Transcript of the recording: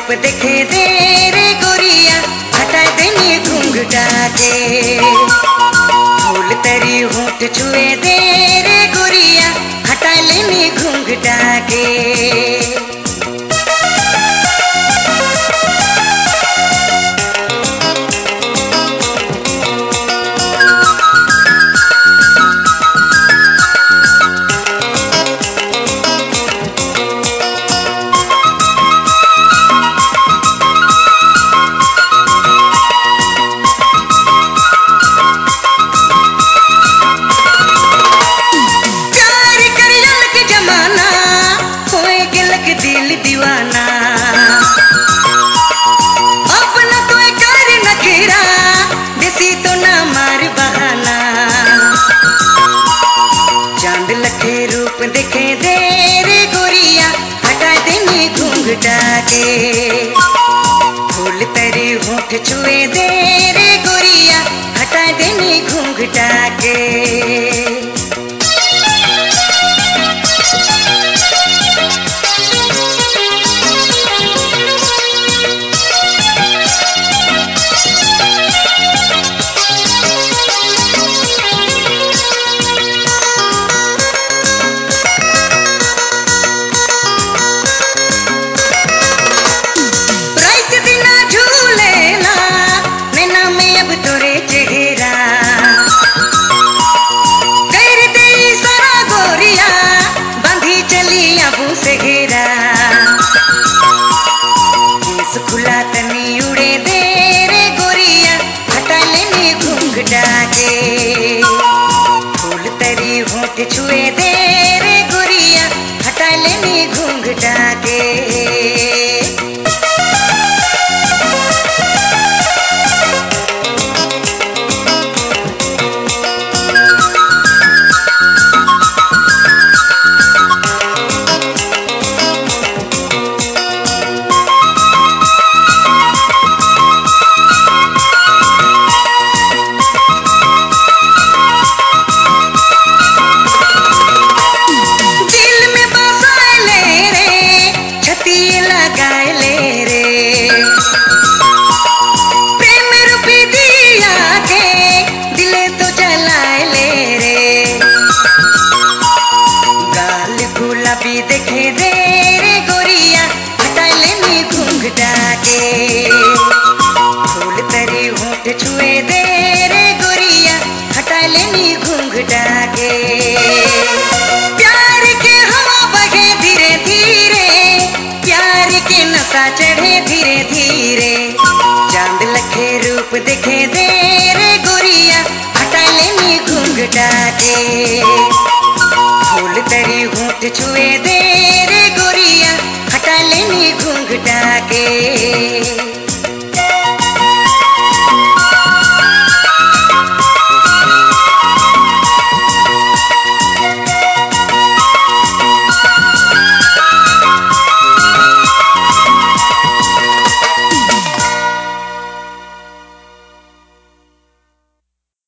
रूप देखे दे रे गोरिया, हटा देनी घूंघटा के। फूल तेरी होंठ छुए दे रे गोरिया, हटा लेनी घूंघटा के। दिल दीवाना अपना तो कर नखरा, देसी तो ना मार बहाना। चांद लखे रूप देखे दे रे गोरिया, हटा देनी घूंघटा के। फूल तेरे होंठ छुए दे रे गोरिया, हटा देनी घूंघटा के। चेहरा कर दे सारा गोरिया, बांधी चली अबू से घेरा। केस खुला तनी उड़े दे रे गोरिया, हटा लेनी घूंघटा के। फूल तेरी होंठ छुए दे रे गोरिया, हटा लेनी घूंघटा के। प्रेम रूपी दिया के दिले तो जलाए ले रे। गाल गुलाबी देखे दे रे गोरिया, हटा लेनी घूंघटा के। फूल तेरी होंठ छुए दे रे गोरिया, हटा लेनी घूंघटा के। प्यार के हवा बहे धीरे धीरे, प्यार के नशा चढ़े धीरे धीरे। चांद लखे रूप देखे दे रे गोरिया, हटा लेनी घूंघटा के। फूल तेरी होंठ छुए दे रे गोरिया, हटा लेनी घूंघटा के।